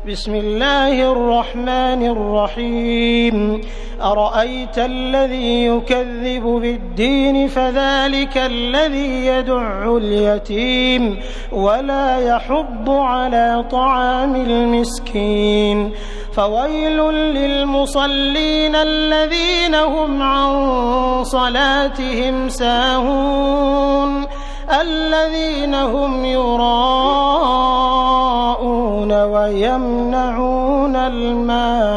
بسم الله الرحمن الرحيم أرأيت الذي يكذب بالدين فذلك الذي يدع اليتيم ولا يحض على طعام المسكين فويل للمصلين الذين هم عن صلاتهم ساهون الذين هم يراءون ويمنعون الماء